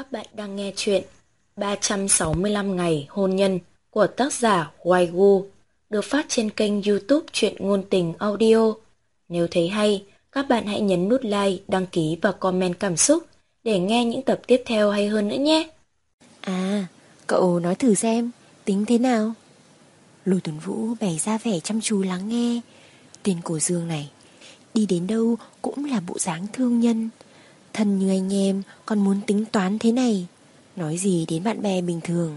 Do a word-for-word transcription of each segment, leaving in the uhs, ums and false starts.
Các bạn đang nghe chuyện ba trăm sáu mươi lăm ngày hôn nhân của tác giả Hoài Gu, được phát trên kênh YouTube Truyện Ngôn Tình Audio. Nếu thấy hay, các bạn hãy nhấn nút like, đăng ký và comment cảm xúc để nghe những tập tiếp theo hay hơn nữa nhé. À, cậu nói thử xem, tính thế nào? Lôi Tuấn Vũ bày ra vẻ chăm chú lắng nghe. Tên Cổ Dương này, đi đến đâu cũng là bộ dáng thương nhân. Thân như anh em còn muốn tính toán thế này, nói gì đến bạn bè bình thường.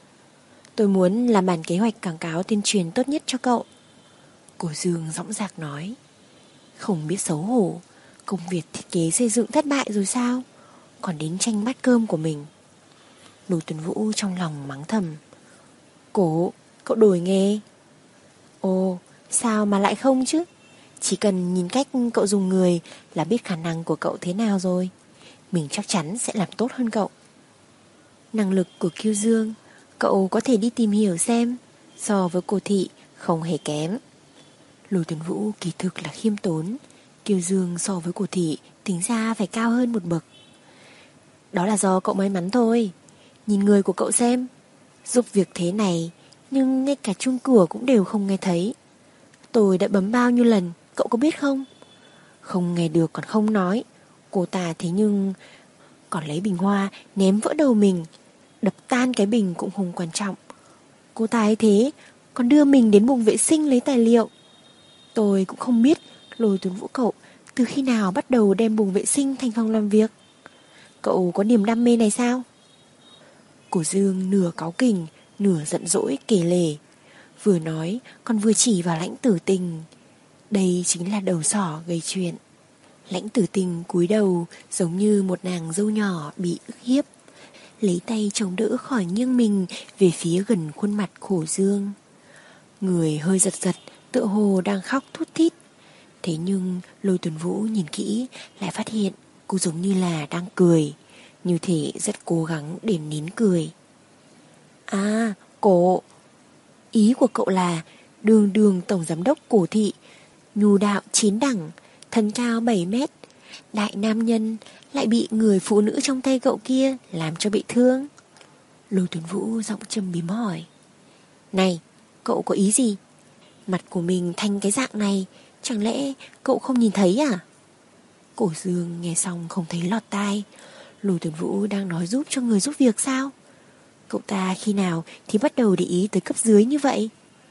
Tôi muốn làm bản kế hoạch quảng cáo tuyên truyền tốt nhất cho cậu. Cổ Dương dõng dạc nói. Không biết xấu hổ, công việc thiết kế xây dựng thất bại rồi sao, còn đến tranh bát cơm của mình. Lôi Tuấn Vũ trong lòng mắng thầm. Cổ, cậu đổi nghề. Ồ, sao mà lại không chứ? Chỉ cần nhìn cách cậu dùng người là biết khả năng của cậu thế nào rồi. Mình chắc chắn sẽ làm tốt hơn cậu. Năng lực của Kiêu Dương cậu có thể đi tìm hiểu xem. So với cô Thị không hề kém. Lôi Tuấn Vũ kỳ thực là khiêm tốn. Kiêu Dương so với cô Thị tính ra phải cao hơn một bậc. Đó là do cậu may mắn thôi. Nhìn người của cậu xem, giúp việc thế này nhưng ngay cả chuông cửa cũng đều không nghe thấy. Tôi đã bấm bao nhiêu lần, cậu có biết không? Không nghe được còn không nói. Cô ta thế nhưng còn lấy bình hoa ném vỡ đầu mình. Đập tan cái bình cũng không quan trọng. Cô ta ấy thế còn đưa mình đến buồng vệ sinh lấy tài liệu. Tôi cũng không biết Lôi Tuấn Vũ cậu từ khi nào bắt đầu đem buồng vệ sinh thành phòng làm việc. Cậu có niềm đam mê này sao? Cổ Dương nửa cáu kỉnh, nửa giận dỗi kể lể. Vừa nói còn vừa chỉ vào Lãnh Tử Tình. Đây chính là đầu sỏ gây chuyện. Lãnh Tử Tình cúi đầu giống như một nàng dâu nhỏ bị ức hiếp, lấy tay chống đỡ khỏi nghiêng mình về phía gần khuôn mặt Cổ Dương. Người hơi giật giật, tựa hồ đang khóc thút thít. Thế nhưng Lôi Tuấn Vũ nhìn kỹ lại phát hiện cô giống như là đang cười, như thể rất cố gắng để nín cười. À, Cổ, ý của cậu là đường đường tổng giám đốc Cổ Thị, nhu đạo chín đẳng, thân cao bảy mét, đại nam nhân lại bị người phụ nữ trong tay cậu kia làm cho bị thương. Lôi Tuấn Vũ giọng châm biếm hỏi. Này, cậu có ý gì? Mặt của mình thành cái dạng này, chẳng lẽ cậu không nhìn thấy à? Cổ Dương nghe xong không thấy lọt tai. Lôi Tuấn Vũ đang nói giúp cho người giúp việc sao? Cậu ta khi nào thì bắt đầu để ý tới cấp dưới như vậy?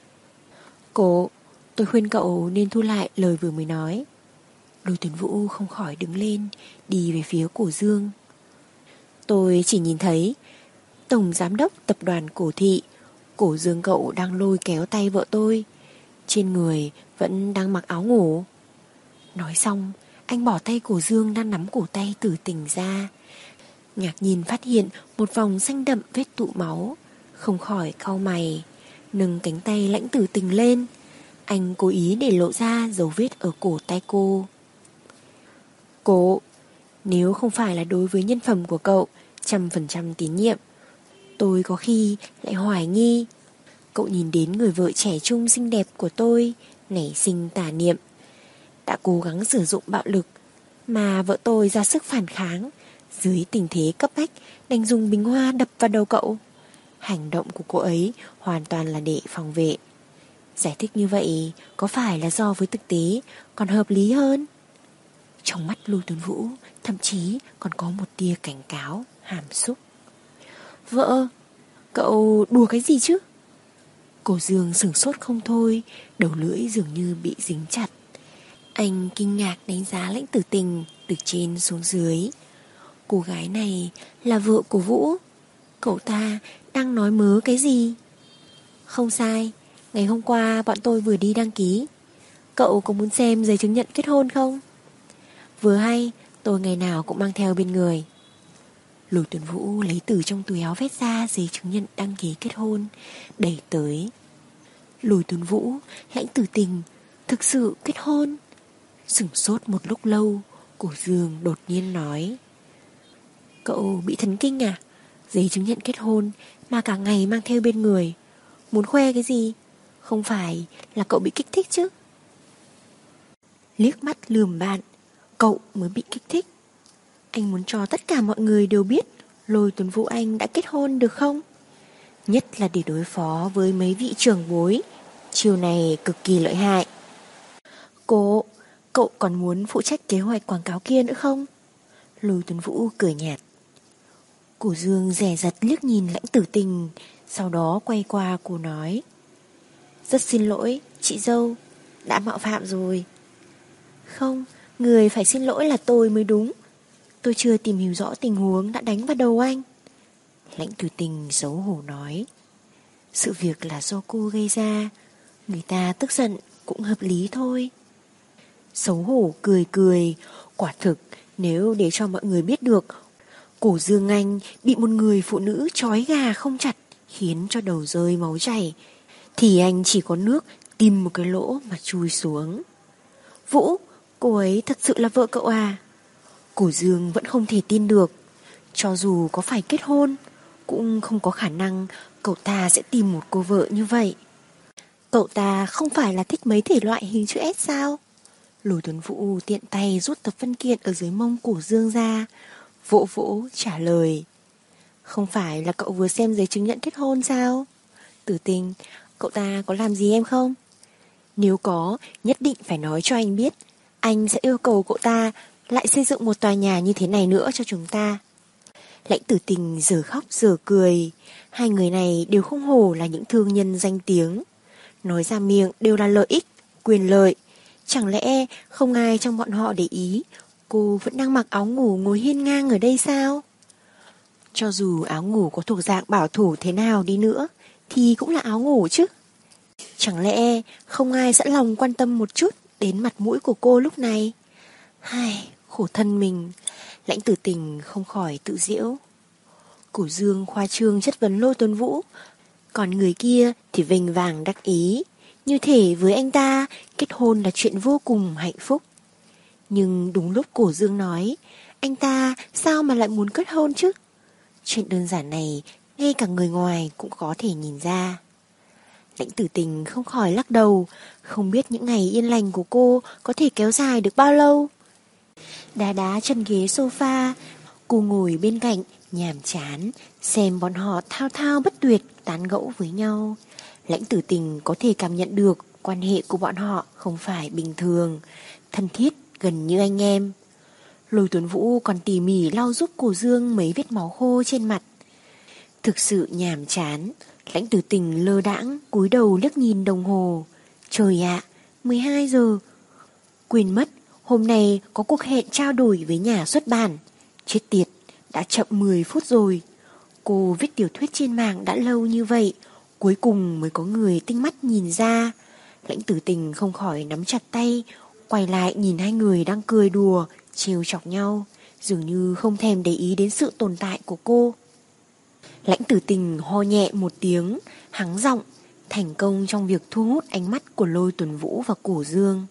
Cổ, tôi khuyên cậu nên thu lại lời vừa mới nói. Lôi Tuấn Vũ không khỏi đứng lên, đi về phía Cổ Dương. Tôi chỉ nhìn thấy tổng giám đốc tập đoàn Cổ Thị, Cổ Dương cậu đang lôi kéo tay vợ tôi, trên người vẫn đang mặc áo ngủ. Nói xong, anh bỏ tay Cổ Dương đang nắm cổ tay Tử Tình ra, ngạc nhìn phát hiện một vòng xanh đậm vết tụ máu, không khỏi cau mày, nâng cánh tay Lãnh Tử Tình lên. Anh cố ý để lộ ra dấu vết ở cổ tay cô. Cô, nếu không phải là đối với nhân phẩm của cậu trăm phần trăm tín nhiệm, tôi có khi lại hoài nghi cậu nhìn đến người vợ trẻ trung xinh đẹp của tôi nảy sinh tà niệm, đã cố gắng sử dụng bạo lực mà vợ tôi ra sức phản kháng, dưới tình thế cấp bách đành dùng bình hoa đập vào đầu cậu. Hành động của cô ấy hoàn toàn là để phòng vệ. Giải thích như vậy có phải là do với thực tế còn hợp lý hơn? Trong mắt Lôi Tuấn Vũ thậm chí còn có một tia cảnh cáo, hàm xúc. Vợ, cậu đùa cái gì chứ? Cổ Dương sửng sốt không thôi, đầu lưỡi dường như bị dính chặt. Anh kinh ngạc đánh giá Lãnh Tử Tình từ trên xuống dưới. Cô gái này là vợ của Vũ. Cậu ta đang nói mớ cái gì? Không sai, ngày hôm qua bọn tôi vừa đi đăng ký. Cậu có muốn xem giấy chứng nhận kết hôn không? Vừa hay, tôi ngày nào cũng mang theo bên người. Lôi Tuấn Vũ lấy từ trong túi áo vét ra giấy chứng nhận đăng ký kết hôn, đẩy tới. Lôi Tuấn Vũ, Lãnh Tử Tình thực sự kết hôn? Sửng sốt một lúc lâu, Cổ Dương đột nhiên nói. Cậu bị thần kinh à? Giấy chứng nhận kết hôn mà cả ngày mang theo bên người, muốn khoe cái gì? Không phải là cậu bị kích thích chứ? Liếc mắt lườm bạn, cậu mới bị kích thích. Anh muốn cho tất cả mọi người đều biết Lôi Tuấn Vũ anh đã kết hôn được không? Nhất là để đối phó với mấy vị trưởng bối, chiều này cực kỳ lợi hại. Cô, cậu còn muốn phụ trách kế hoạch quảng cáo kia nữa không? Lôi Tuấn Vũ cười nhạt. Cổ Dương dè dặt liếc nhìn Lãnh Tử Tình, sau đó quay qua cô nói: Rất xin lỗi, chị dâu, đã mạo phạm rồi. Không, người phải xin lỗi là tôi mới đúng. Tôi chưa tìm hiểu rõ tình huống đã đánh vào đầu anh. Lãnh Tử Tình xấu hổ nói. Sự việc là do cô gây ra, người ta tức giận cũng hợp lý thôi. Xấu hổ cười cười. Quả thực, nếu để cho mọi người biết được Cổ Dương Anh bị một người phụ nữ trói gà không chặt, khiến cho đầu rơi máu chảy, thì anh chỉ có nước tìm một cái lỗ mà chui xuống. Vũ, cô ấy thật sự là vợ cậu à? Cổ Dương vẫn không thể tin được. Cho dù có phải kết hôn, cũng không có khả năng cậu ta sẽ tìm một cô vợ như vậy. Cậu ta không phải là thích mấy thể loại hình chữ S sao? Lôi Tuấn Vũ tiện tay rút tập văn kiện ở dưới mông Cổ Dương ra, vỗ vỗ trả lời. Không phải là cậu vừa xem giấy chứng nhận kết hôn sao? Tử Tình, cậu ta có làm gì em không? Nếu có, nhất định phải nói cho anh biết. Anh sẽ yêu cầu cậu ta lại xây dựng một tòa nhà như thế này nữa cho chúng ta. Lãnh Tử Tình giờ khóc giờ cười. Hai người này đều không hổ là những thương nhân danh tiếng. Nói ra miệng đều là lợi ích, quyền lợi. Chẳng lẽ không ai trong bọn họ để ý cô vẫn đang mặc áo ngủ ngồi hiên ngang ở đây sao? Cho dù áo ngủ có thuộc dạng bảo thủ thế nào đi nữa thì cũng là áo ngủ chứ. Chẳng lẽ không ai sẵn lòng quan tâm một chút đến mặt mũi của cô lúc này? Hai, khổ thân mình. Lãnh Tử Tình không khỏi tự giễu. Cổ Dương khoa trương chất vấn Lôi Tuấn Vũ, còn người kia thì vênh vàng đắc ý, như thể với anh ta kết hôn là chuyện vô cùng hạnh phúc. Nhưng đúng lúc Cổ Dương nói, anh ta sao mà lại muốn kết hôn chứ? Chuyện đơn giản này ngay cả người ngoài cũng có thể nhìn ra. Lãnh Tử Tình không khỏi lắc đầu, không biết những ngày yên lành của cô có thể kéo dài được bao lâu. Đá đá chân ghế sofa, cô ngồi bên cạnh nhàm chán xem bọn họ thao thao bất tuyệt tán gẫu với nhau. Lãnh Tử Tình có thể cảm nhận được quan hệ của bọn họ không phải bình thường, thân thiết gần như anh em. Lôi Tuấn Vũ còn tỉ mỉ lau giúp Cổ Dương mấy vết máu khô trên mặt. Thực sự nhàm chán. Lãnh Tử Tình lơ đãng cúi đầu liếc nhìn đồng hồ. Trời ạ, mười hai giờ. Quên mất hôm nay có cuộc hẹn trao đổi với nhà xuất bản. Chết tiệt, đã chậm mười phút rồi. Cô viết tiểu thuyết trên mạng đã lâu như vậy, cuối cùng mới có người tinh mắt nhìn ra. Lãnh Tử Tình không khỏi nắm chặt tay, quay lại nhìn hai người đang cười đùa, trêu chọc nhau, dường như không thèm để ý đến sự tồn tại của cô. Lãnh Tử Tình ho nhẹ một tiếng, hắng giọng, thành công trong việc thu hút ánh mắt của Lôi Tuấn Vũ và Cổ Dương.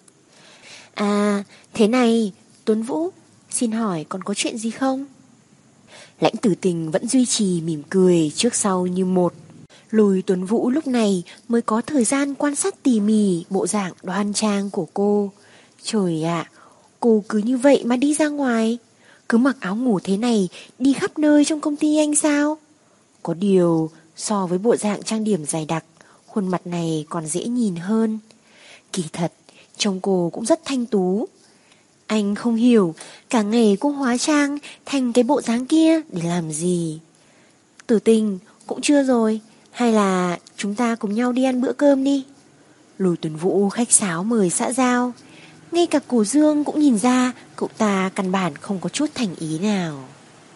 À, thế này, Tuấn Vũ, xin hỏi còn có chuyện gì không? Lãnh Tử Tình vẫn duy trì mỉm cười trước sau như một. Lôi Tuấn Vũ lúc này mới có thời gian quan sát tỉ mỉ bộ dạng đoan trang của cô. Trời ạ, cô cứ như vậy mà đi ra ngoài, cứ mặc áo ngủ thế này đi khắp nơi trong công ty anh sao? Có điều so với bộ dạng trang điểm dày đặc, khuôn mặt này còn dễ nhìn hơn. Kỳ thật, trông cô cũng rất thanh tú. Anh không hiểu cả ngày cô hóa trang thành cái bộ dáng kia để làm gì. Tử Tình, cũng chưa rồi, hay là chúng ta cùng nhau đi ăn bữa cơm đi. Lôi Tuấn Vũ khách sáo mời xã giao. Ngay cả Cổ Dương cũng nhìn ra cậu ta căn bản không có chút thành ý nào.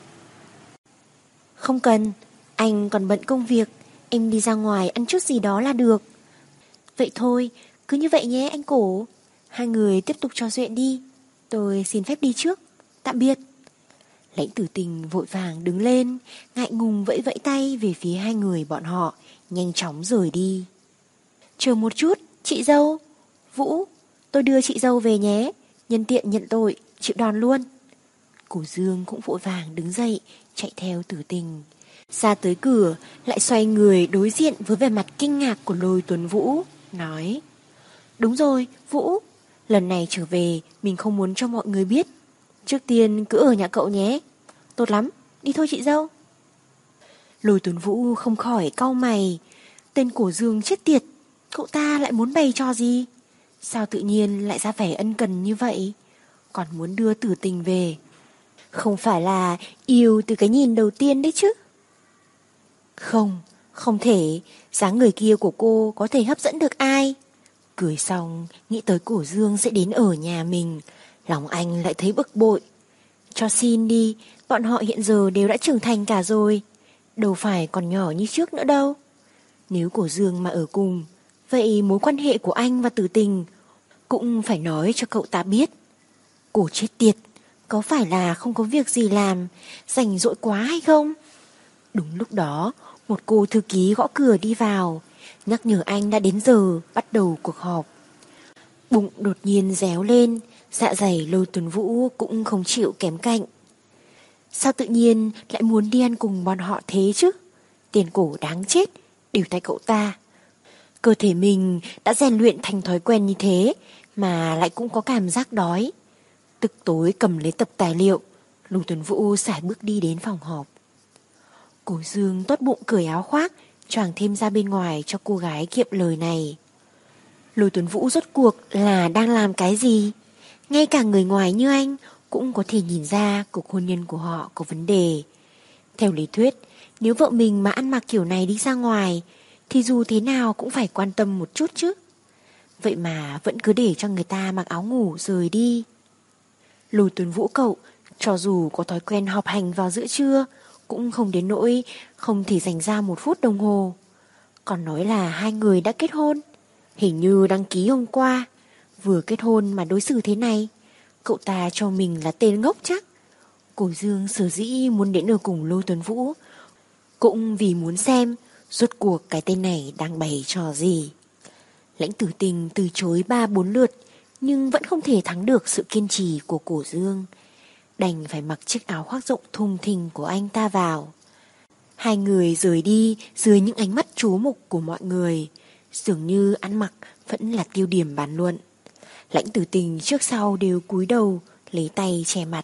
Không cần, anh còn bận công việc, em đi ra ngoài ăn chút gì đó là được. Vậy thôi, cứ như vậy nhé anh Cổ. Hai người tiếp tục trò chuyện đi, tôi xin phép đi trước, tạm biệt. Lãnh Tử Tình vội vàng đứng lên, ngại ngùng vẫy vẫy tay về phía hai người bọn họ, nhanh chóng rời đi. Chờ một chút, chị dâu. Vũ, tôi đưa chị dâu về nhé, nhân tiện nhận tội, chịu đòn luôn. Cổ Dương cũng vội vàng đứng dậy, chạy theo Tử Tình. Ra tới cửa, lại xoay người đối diện với vẻ mặt kinh ngạc của Lôi Tuấn Vũ, nói: Đúng rồi, Vũ, lần này trở về mình không muốn cho mọi người biết. Trước tiên cứ ở nhà cậu nhé. Tốt lắm, đi thôi chị dâu. Lôi Tuấn Vũ không khỏi cau mày. Tên Cổ Dương chết tiệt, cậu ta lại muốn bày trò gì? Sao tự nhiên lại ra vẻ ân cần như vậy? Còn muốn đưa Tử Tình về. Không phải là yêu từ cái nhìn đầu tiên đấy chứ? Không, không thể. Dáng người kia của cô có thể hấp dẫn được ai? Cười xong, nghĩ tới Cổ Dương sẽ đến ở nhà mình, lòng anh lại thấy bực bội. Cho xin đi, bọn họ hiện giờ đều đã trưởng thành cả rồi, đâu phải còn nhỏ như trước nữa đâu. Nếu Cổ Dương mà ở cùng, vậy mối quan hệ của anh và Tử Tình cũng phải nói cho cậu ta biết. Cổ chết tiệt, có phải là không có việc gì làm, rảnh rỗi quá hay không? Đúng lúc đó, một cô thư ký gõ cửa đi vào, nhắc nhở anh đã đến giờ bắt đầu cuộc họp. Bụng đột nhiên réo lên, dạ dày Lôi Tuấn Vũ cũng không chịu kém cạnh. Sao tự nhiên lại muốn đi ăn cùng bọn họ thế chứ? Tiền Cổ đáng chết, đều tại cậu ta. Cơ thể mình đã rèn luyện thành thói quen như thế mà lại cũng có cảm giác đói. Tức tối cầm lấy tập tài liệu, Lôi Tuấn Vũ sải bước đi đến phòng họp. Cổ Dương tốt bụng cởi áo khoác, choàng thêm ra bên ngoài cho cô gái kiệm lời này. Lôi Tuấn Vũ rốt cuộc là đang làm cái gì? Ngay cả người ngoài như anh cũng có thể nhìn ra cuộc hôn nhân của họ có vấn đề. Theo lý thuyết, nếu vợ mình mà ăn mặc kiểu này đi ra ngoài thì dù thế nào cũng phải quan tâm một chút chứ. Vậy mà vẫn cứ để cho người ta mặc áo ngủ rời đi. Lôi Tuấn Vũ cậu, cho dù có thói quen họp hành vào giữa trưa, cũng không đến nỗi không thể dành ra một phút đồng hồ. Còn nói là hai người đã kết hôn, hình như đăng ký hôm qua. Vừa kết hôn mà đối xử thế này, cậu ta cho mình là tên ngốc chắc. Cổ Dương sở dĩ muốn đến ở cùng Lôi Tuấn Vũ cũng vì muốn xem rốt cuộc cái tên này đang bày trò gì. Lãnh Tử Tình từ chối ba bốn lượt nhưng vẫn không thể thắng được sự kiên trì của Cổ Dương, đành phải mặc chiếc áo khoác rộng thùng thình của anh ta vào. Hai người rời đi dưới những ánh mắt chú mục của mọi người, dường như ăn mặc vẫn là tiêu điểm bàn luận. Lãnh Tử Tình trước sau đều cúi đầu, lấy tay che mặt.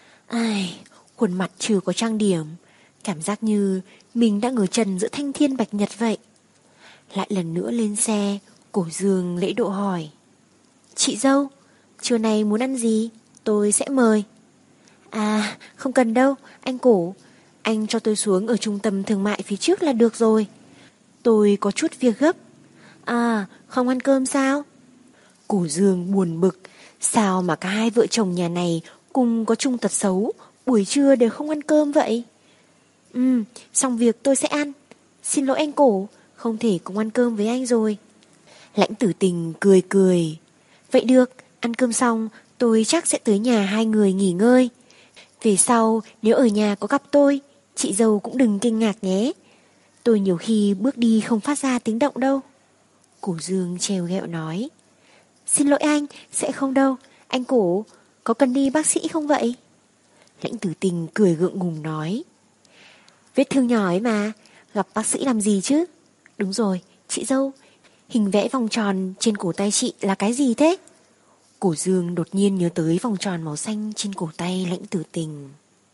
Ai, khuôn mặt chưa có trang điểm, cảm giác như mình đang ở trần giữa thanh thiên bạch nhật vậy. Lại lần nữa lên xe, Cổ Dương lễ độ hỏi: Chị dâu, trưa nay muốn ăn gì? Tôi sẽ mời. À, không cần đâu, anh Cổ. Anh cho tôi xuống ở trung tâm thương mại phía trước là được rồi. Tôi có chút việc gấp. À, không ăn cơm sao? Cổ Dương buồn bực. Sao mà cả hai vợ chồng nhà này cùng có chung tật xấu, buổi trưa đều không ăn cơm vậy? Ừ, xong việc tôi sẽ ăn. Xin lỗi anh Cổ, không thể cùng ăn cơm với anh rồi. Lãnh Tử Tình cười cười. Vậy được, ăn cơm xong tôi chắc sẽ tới nhà hai người nghỉ ngơi. Về sau nếu ở nhà có gặp tôi, chị dâu cũng đừng kinh ngạc nhé. Tôi nhiều khi bước đi không phát ra tiếng động đâu. Cổ Dương trêu ghẹo nói. Xin lỗi anh, sẽ không đâu. Anh Cổ, có cần đi bác sĩ không vậy? Lãnh Tử Tình cười gượng ngùng nói. Vết thương nhỏ ấy mà, gặp bác sĩ làm gì chứ? Đúng rồi, chị dâu, hình vẽ vòng tròn trên cổ tay chị là cái gì thế? Cổ Dương đột nhiên nhớ tới vòng tròn màu xanh trên cổ tay Lãnh Tử Tình.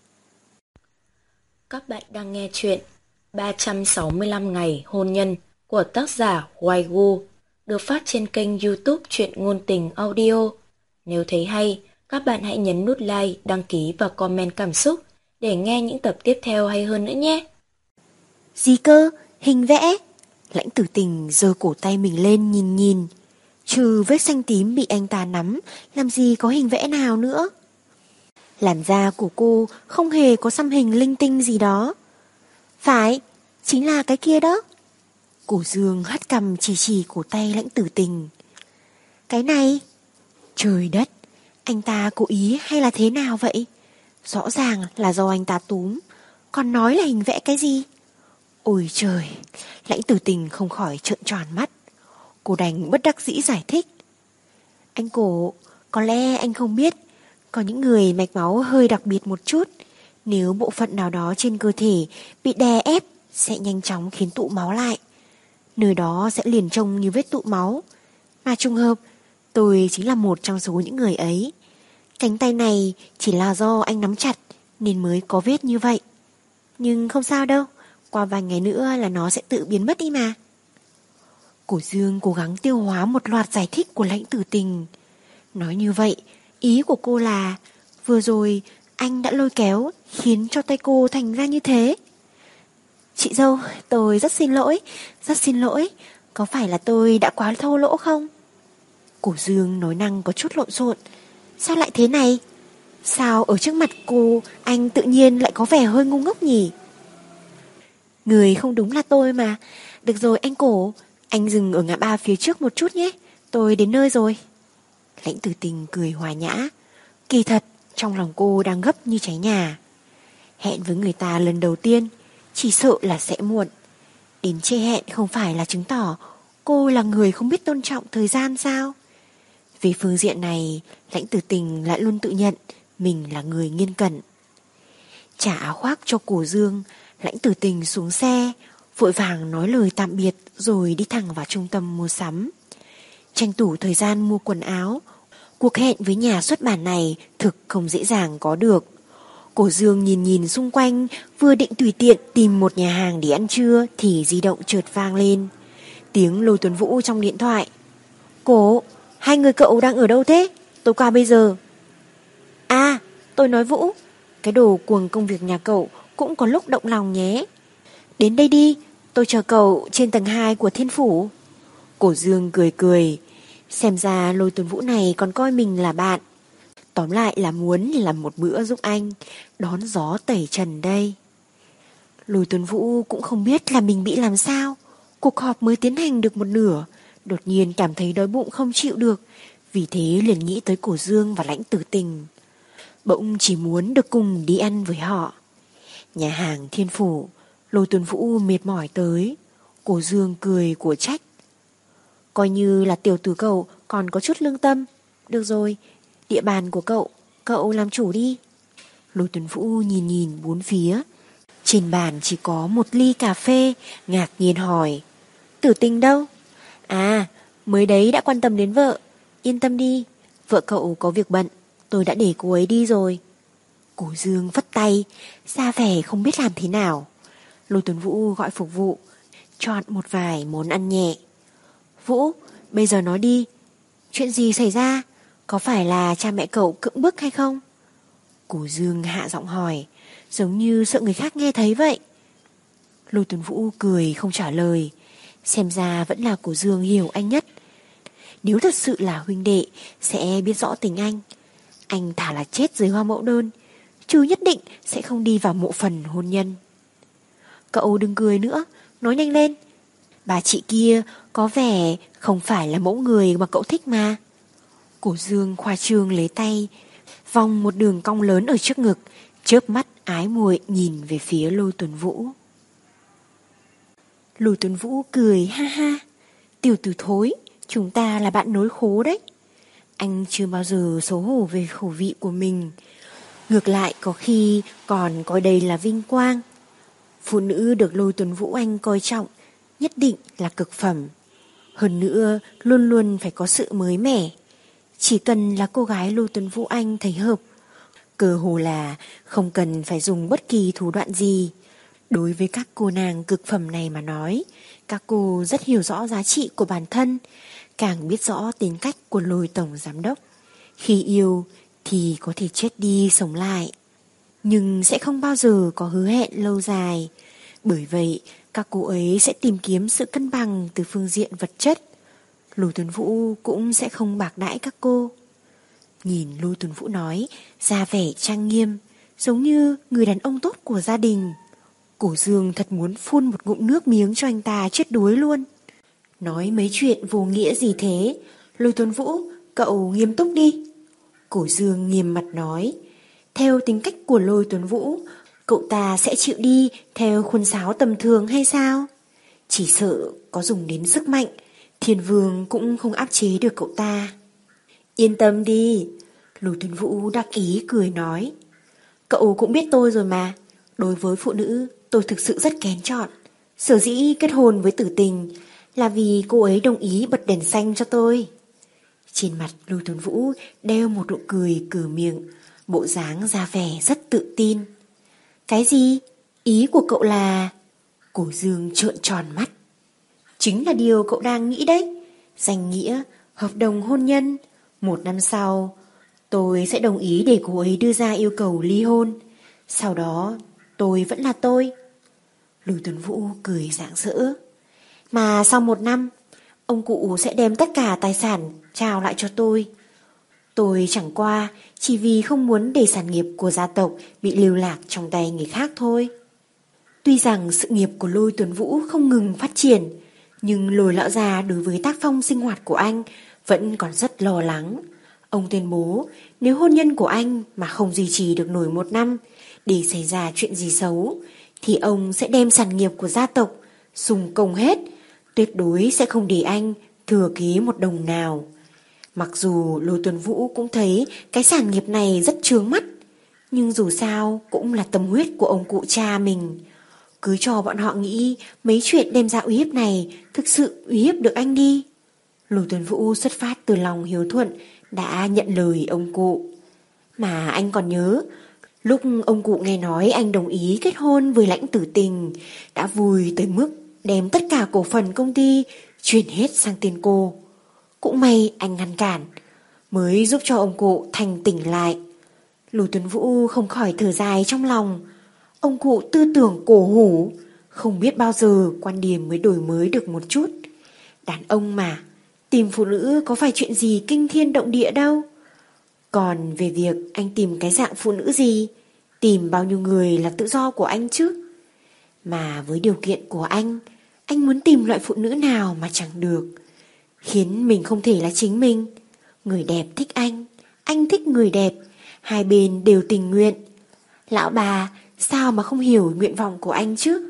Các bạn đang nghe chuyện ba trăm sáu mươi lăm ngày hôn nhân của tác giả Hoài Gu, được phát trên kênh YouTube Truyện Ngôn Tình Audio. Nếu thấy hay, các bạn hãy nhấn nút like, đăng ký và comment cảm xúc để nghe những tập tiếp theo hay hơn nữa nhé. Gì cơ? Hình vẽ? Lãnh Tử Tình giơ cổ tay mình lên nhìn nhìn. Trừ vết xanh tím bị anh ta nắm, làm gì có hình vẽ nào nữa. Làn da của cô không hề có xăm hình linh tinh gì đó. Phải, chính là cái kia đó. Cổ Dương hất cằm chỉ chỉ cổ tay Lãnh Tử Tình. Cái này? Trời đất, anh ta cố ý hay là thế nào vậy? Rõ ràng là do anh ta túm, còn nói là hình vẽ cái gì? Ôi trời, Lãnh Tử Tình không khỏi trợn tròn mắt. Cô đành bất đắc dĩ giải thích. Anh Cổ, có lẽ anh không biết, có những người mạch máu hơi đặc biệt một chút. Nếu bộ phận nào đó trên cơ thể bị đè ép sẽ nhanh chóng khiến tụ máu lại. Nơi đó sẽ liền trông như vết tụ máu. Mà trùng hợp, tôi chính là một trong số những người ấy. Cánh tay này chỉ là do anh nắm chặt nên mới có vết như vậy. Nhưng không sao đâu, qua vài ngày nữa là nó sẽ tự biến mất đi mà. Cổ Dương cố gắng tiêu hóa một loạt giải thích của Lãnh Tử Tình. Nói như vậy, ý của cô là vừa rồi anh đã lôi kéo khiến cho tay cô thành ra như thế. Chị dâu, tôi rất xin lỗi, rất xin lỗi. Có phải là tôi đã quá thô lỗ không? Cổ Dương nói năng có chút lộn xộn. Sao lại thế này? Sao ở trước mặt cô anh tự nhiên lại có vẻ hơi ngu ngốc nhỉ? Người không đúng là tôi mà. Được rồi anh Cổ, anh dừng ở ngã ba phía trước một chút nhé. Tôi đến nơi rồi. Lãnh Tử Tình cười hòa nhã. Kỳ thật trong lòng cô đang gấp như cháy nhà. Hẹn với người ta lần đầu tiên, chỉ sợ là sẽ muộn. Đến trễ hẹn không phải là chứng tỏ cô là người không biết tôn trọng thời gian sao? Về phương diện này, Lãnh Tử Tình lại luôn tự nhận mình là người nghiêm cẩn. Trả áo khoác cho Cổ Dương, Lãnh Tử Tình xuống xe, vội vàng nói lời tạm biệt rồi đi thẳng vào trung tâm mua sắm. Tranh thủ thời gian mua quần áo, cuộc hẹn với nhà xuất bản này thực không dễ dàng có được. Cổ Dương nhìn nhìn xung quanh, vừa định tùy tiện tìm một nhà hàng để ăn trưa thì di động chợt vang lên. Tiếng Lôi Tuấn Vũ trong điện thoại. Cổ, hai người cậu đang ở đâu thế? Tôi qua bây giờ. À, tôi nói Vũ, cái đồ cuồng công việc nhà cậu cũng có lúc động lòng nhé. Đến đây đi, tôi chờ cậu trên tầng hai của Thiên Phủ. Cổ Dương cười cười. Xem ra Lôi Tuấn Vũ này còn coi mình là bạn. Tóm lại là muốn làm một bữa giúp anh đón gió tẩy trần đây. Lôi Tuấn Vũ cũng không biết là mình bị làm sao. Cuộc họp mới tiến hành được một nửa, đột nhiên cảm thấy đói bụng không chịu được. Vì thế liền nghĩ tới Cổ Dương và Lãnh Tử Tình. Bỗng chỉ muốn được cùng đi ăn với họ. Nhà hàng Thiên Phủ, Lôi Tuấn Vũ mệt mỏi tới. Cổ Dương cười của trách. Coi như là tiểu tử cậu còn có chút lương tâm. Được rồi, địa bàn của cậu, cậu làm chủ đi. Lôi Tuấn Vũ nhìn nhìn bốn phía. Trên bàn chỉ có một ly cà phê, ngạc nhiên hỏi. Tử Tình đâu? À, mới đấy đã quan tâm đến vợ. Yên tâm đi, vợ cậu có việc bận, tôi đã để cô ấy đi rồi. Cổ Dương vất tay, ra vẻ không biết làm thế nào. Lôi Tuấn Vũ gọi phục vụ, chọn một vài món ăn nhẹ. Vũ, bây giờ nói đi, chuyện gì xảy ra? Có phải là cha mẹ cậu cưỡng bức hay không? Cổ Dương hạ giọng hỏi, giống như sợ người khác nghe thấy vậy. Lôi Tuấn Vũ cười không trả lời. Xem ra vẫn là Cổ Dương hiểu anh nhất. Nếu thật sự là huynh đệ sẽ biết rõ tình anh. Anh thả là chết dưới hoa mẫu đơn, chứ nhất định sẽ không đi vào mộ phần hôn nhân. Cậu đừng cười nữa, nói nhanh lên. Bà chị kia có vẻ không phải là mẫu người mà cậu thích mà. Cổ Dương khoa trương lấy tay vòng một đường cong lớn ở trước ngực, chớp mắt ái muội nhìn về phía Lôi Tuấn Vũ. Lôi Tuấn Vũ cười ha ha. Tiểu tử thối, chúng ta là bạn nối khố đấy. Anh chưa bao giờ xấu hổ về khẩu vị của mình. Ngược lại có khi còn coi đây là vinh quang. Phụ nữ được Lôi Tuấn Vũ anh coi trọng nhất định là cực phẩm. Hơn nữa luôn luôn phải có sự mới mẻ. Chỉ cần là cô gái Lôi Tuấn Vũ anh thấy hợp, cơ hồ là không cần phải dùng bất kỳ thủ đoạn gì. Đối với các cô nàng cực phẩm này mà nói, các cô rất hiểu rõ giá trị của bản thân, càng biết rõ tính cách của Lôi tổng giám đốc. Khi yêu thì có thể chết đi sống lại, nhưng sẽ không bao giờ có hứa hẹn lâu dài. Bởi vậy các cô ấy sẽ tìm kiếm sự cân bằng từ phương diện vật chất. Lôi Tuấn Vũ cũng sẽ không bạc đãi các cô. Nhìn Lôi Tuấn Vũ nói ra vẻ trang nghiêm, giống như người đàn ông tốt của gia đình. Cổ Dương thật muốn phun một ngụm nước miếng cho anh ta chết đuối luôn. Nói mấy chuyện vô nghĩa gì thế? Lôi Tuấn Vũ, cậu nghiêm túc đi. Cổ Dương nghiêm mặt nói. Theo tính cách của Lôi Tuấn Vũ, cậu ta sẽ chịu đi theo khuôn sáo tầm thường hay sao? Chỉ sợ có dùng đến sức mạnh, Thiên Vương cũng không áp chế được cậu ta. Yên tâm đi. Lôi Tuấn Vũ đắc ý cười nói. Cậu cũng biết tôi rồi mà. Đối với phụ nữ tôi thực sự rất kén chọn. Sở dĩ kết hôn với Tử Tình là vì cô ấy đồng ý bật đèn xanh cho tôi. Trên mặt Lôi Tuấn Vũ đeo một nụ cười cử miệng, bộ dáng ra vẻ rất tự tin. Cái gì? Ý của cậu là... Cổ Dương trợn tròn mắt. Chính là điều cậu đang nghĩ đấy. Danh nghĩa, hợp đồng hôn nhân. Một năm sau, tôi sẽ đồng ý để cô ấy đưa ra yêu cầu ly hôn. Sau đó, tôi vẫn là tôi. Lưu Tuấn Vũ cười rạng rỡ. Mà sau một năm, ông cụ sẽ đem tất cả tài sản trao lại cho tôi. Tôi chẳng qua chỉ vì không muốn để sản nghiệp của gia tộc bị lưu lạc trong tay người khác thôi. Tuy rằng sự nghiệp của Lôi Tuấn Vũ không ngừng phát triển, nhưng Lôi lão già đối với tác phong sinh hoạt của anh vẫn còn rất lo lắng. Ông tuyên bố nếu hôn nhân của anh mà không duy trì được nổi một năm, để xảy ra chuyện gì xấu, thì ông sẽ đem sản nghiệp của gia tộc xung công hết, tuyệt đối sẽ không để anh thừa kế một đồng nào. Mặc dù Lôi Tuấn Vũ cũng thấy cái sản nghiệp này rất chướng mắt, nhưng dù sao cũng là tâm huyết của ông cụ cha mình. Cứ cho bọn họ nghĩ mấy chuyện đem ra uy hiếp này thực sự uy hiếp được anh đi. Lôi Tuấn Vũ xuất phát từ lòng hiếu thuận đã nhận lời ông cụ. Mà anh còn nhớ, lúc ông cụ nghe nói anh đồng ý kết hôn với Lãnh Tử Tình, đã vui tới mức đem tất cả cổ phần công ty chuyển hết sang tên cô. Cũng may anh ngăn cản, mới giúp cho ông cụ thành tỉnh lại. Lôi Tuấn Vũ không khỏi thở dài trong lòng. Ông cụ tư tưởng cổ hủ, không biết bao giờ quan điểm mới đổi mới được một chút. Đàn ông mà, tìm phụ nữ có phải chuyện gì kinh thiên động địa đâu. Còn về việc anh tìm cái dạng phụ nữ gì, tìm bao nhiêu người là tự do của anh chứ. Mà với điều kiện của anh, anh muốn tìm loại phụ nữ nào mà chẳng được, khiến mình không thể là chính mình. Người đẹp thích anh, anh thích người đẹp, hai bên đều tình nguyện. Lão bà sao mà không hiểu nguyện vọng của anh chứ.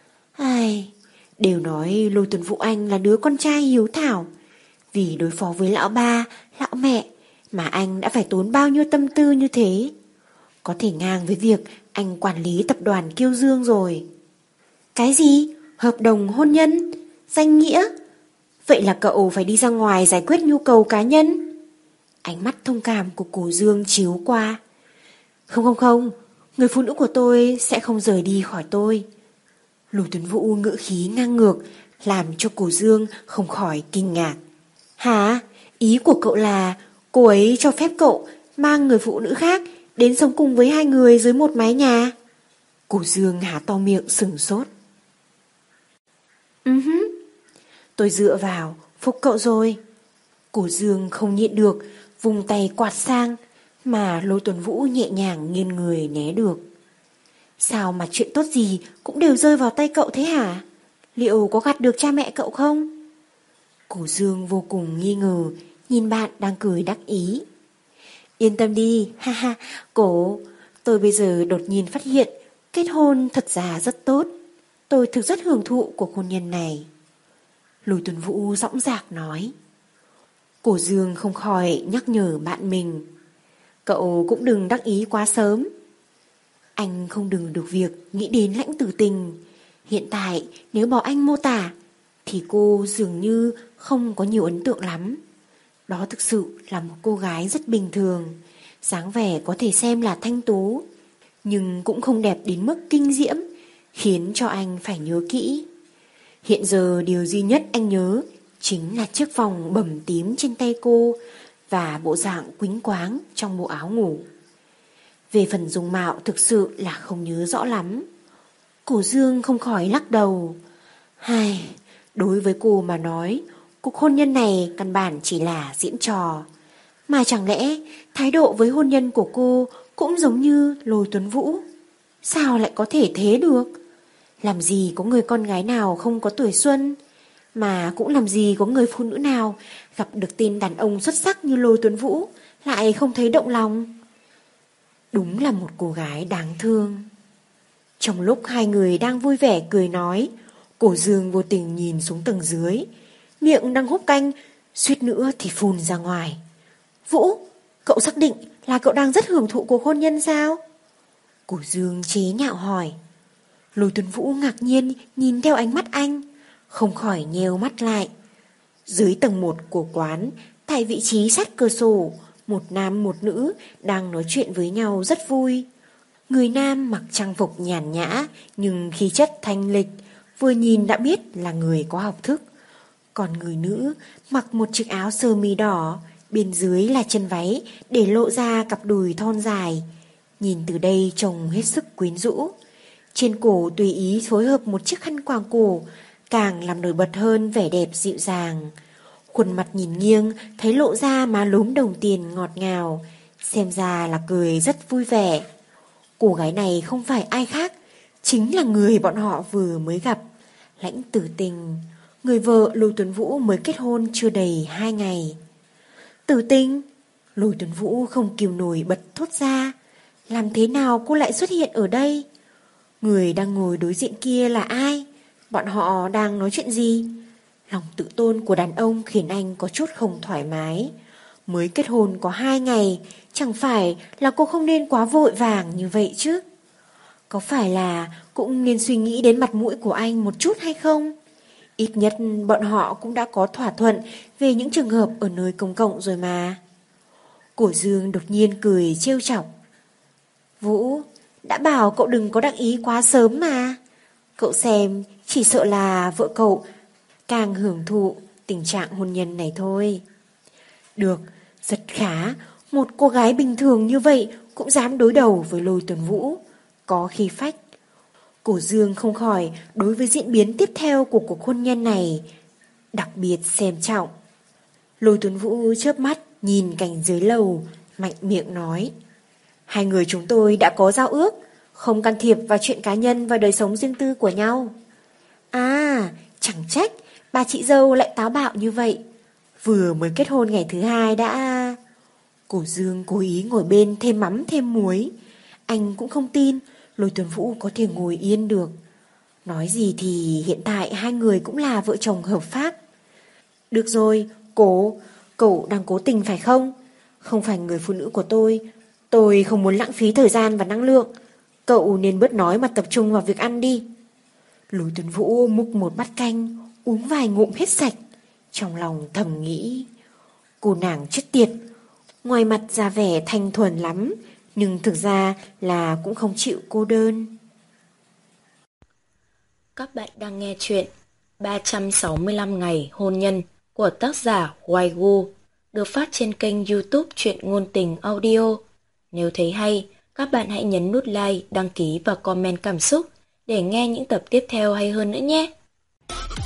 Ai, đều nói Lôi Tuấn Vũ anh là đứa con trai hiếu thảo. Vì đối phó với lão ba, lão mẹ mà anh đã phải tốn bao nhiêu tâm tư như thế. Có thể ngang với việc anh quản lý tập đoàn Kiêu Dương rồi. Cái gì? Hợp đồng hôn nhân? Danh nghĩa? Vậy là cậu phải đi ra ngoài giải quyết nhu cầu cá nhân? Ánh mắt thông cảm của Cổ Dương chiếu qua. Không không không, người phụ nữ của tôi sẽ không rời đi khỏi tôi. Lôi Tuấn Vũ ngữ khí ngang ngược, làm cho Cổ Dương không khỏi kinh ngạc. Hả? Ý của cậu là cô ấy cho phép cậu mang người phụ nữ khác đến sống cùng với hai người dưới một mái nhà? Cổ Dương há to miệng sửng sốt. Uh-huh. Tôi dựa vào phục cậu rồi. Cổ Dương không nhịn được, vùng tay quạt sang, mà Lôi Tuấn Vũ nhẹ nhàng nghiêng người né được. Sao mà chuyện tốt gì cũng đều rơi vào tay cậu thế hả? Liệu có gạt được cha mẹ cậu không? Cổ Dương vô cùng nghi ngờ, nhìn bạn đang cười đắc ý. Yên tâm đi, ha ha, Cổ, tôi bây giờ đột nhiên phát hiện kết hôn thật ra rất tốt. Tôi thực rất hưởng thụ cuộc hôn nhân này. Lôi Tuấn Vũ dõng dạc nói. Cổ Dương không khỏi nhắc nhở bạn mình. Cậu cũng đừng đắc ý quá sớm. Anh không đừng được việc nghĩ đến Lãnh Tử Tình. Hiện tại nếu bảo anh mô tả thì cô dường như không có nhiều ấn tượng lắm. Đó thực sự là một cô gái rất bình thường, dáng vẻ có thể xem là thanh tú, nhưng cũng không đẹp đến mức kinh diễm, khiến cho anh phải nhớ kỹ. Hiện giờ điều duy nhất anh nhớ chính là chiếc vòng bầm tím trên tay cô và bộ dạng quýnh quáng trong bộ áo ngủ. Về phần dung mạo thực sự là không nhớ rõ lắm. Cổ Dương không khỏi lắc đầu. Hai, đối với cô mà nói, cuộc hôn nhân này căn bản chỉ là diễn trò. Mà chẳng lẽ thái độ với hôn nhân của cô cũng giống như Lôi Tuấn Vũ? Sao lại có thể thế được? Làm gì có người con gái nào không có tuổi xuân, mà cũng làm gì có người phụ nữ nào gặp được tên đàn ông xuất sắc như Lôi Tuấn Vũ lại không thấy động lòng. Đúng là một cô gái đáng thương. Trong lúc hai người đang vui vẻ cười nói, Cổ Dương vô tình nhìn xuống tầng dưới, miệng đang húp canh suýt nữa thì phun ra ngoài. Vũ, cậu xác định là cậu đang rất hưởng thụ cuộc hôn nhân sao? Cổ Dương chế nhạo hỏi. Lôi Tuấn Vũ ngạc nhiên nhìn theo ánh mắt anh, không khỏi nheo mắt lại. Dưới tầng một của quán, tại vị trí sát cửa sổ, một nam một nữ đang nói chuyện với nhau rất vui. Người nam mặc trang phục nhàn nhã nhưng khí chất thanh lịch, vừa nhìn đã biết là người có học thức. Còn người nữ mặc một chiếc áo sơ mi đỏ, bên dưới là chân váy để lộ ra cặp đùi thon dài. Nhìn từ đây trông hết sức quyến rũ. Trên cổ tùy ý phối hợp một chiếc khăn quàng cổ, càng làm nổi bật hơn vẻ đẹp dịu dàng. Khuôn mặt nhìn nghiêng thấy lộ ra má lúm đồng tiền ngọt ngào, xem ra là cười rất vui vẻ. Cô gái này không phải ai khác, chính là người bọn họ vừa mới gặp, Lãnh Tử Tình, người vợ Lôi Tuấn Vũ mới kết hôn chưa đầy hai ngày. Tử Tình? Lôi Tuấn Vũ không kìm nổi bật thốt ra. Làm thế nào cô lại xuất hiện ở đây? Người đang ngồi đối diện kia là ai? Bọn họ đang nói chuyện gì? Lòng tự tôn của đàn ông khiến anh có chút không thoải mái. Mới kết hôn có hai ngày, chẳng phải là cô không nên quá vội vàng như vậy chứ? Có phải là cũng nên suy nghĩ đến mặt mũi của anh một chút hay không? Ít nhất bọn họ cũng đã có thỏa thuận về những trường hợp ở nơi công cộng rồi mà. Cổ Dương đột nhiên cười trêu chọc. Vũ, đã bảo cậu đừng có đắc ý quá sớm mà. Cậu xem, chỉ sợ là vợ cậu càng hưởng thụ tình trạng hôn nhân này thôi. Được, rất khá. Một cô gái bình thường như vậy cũng dám đối đầu với Lôi Tuấn Vũ, có khí phách. Cổ Dương không khỏi đối với diễn biến tiếp theo của cuộc hôn nhân này đặc biệt xem trọng. Lôi Tuấn Vũ chớp mắt nhìn cảnh dưới lầu, mạnh miệng nói: Hai người chúng tôi đã có giao ước, không can thiệp vào chuyện cá nhân và đời sống riêng tư của nhau. À, chẳng trách bà chị dâu lại táo bạo như vậy. Vừa mới kết hôn ngày thứ hai đã... Cổ Dương cố ý ngồi bên thêm mắm thêm muối. Anh cũng không tin Lôi Tuấn Vũ có thể ngồi yên được. Nói gì thì hiện tại hai người cũng là vợ chồng hợp pháp. Được rồi, cố, cậu đang cố tình phải không? Không phải người phụ nữ của tôi. Tôi không muốn lãng phí thời gian và năng lượng. Cậu nên bớt nói mà tập trung vào việc ăn đi. Lôi Tuấn Vũ múc một bát canh, uống vài ngụm hết sạch. Trong lòng thầm nghĩ, cô nàng chết tiệt, ngoài mặt ra vẻ thanh thuần lắm, nhưng thực ra là cũng không chịu cô đơn. Các bạn đang nghe chuyện ba trăm sáu mươi lăm ngày hôn nhân của tác giả Waigu, được phát trên kênh YouTube Truyện Ngôn Tình Audio. Nếu thấy hay, các bạn hãy nhấn nút like, đăng ký và comment cảm xúc để nghe những tập tiếp theo hay hơn nữa nhé.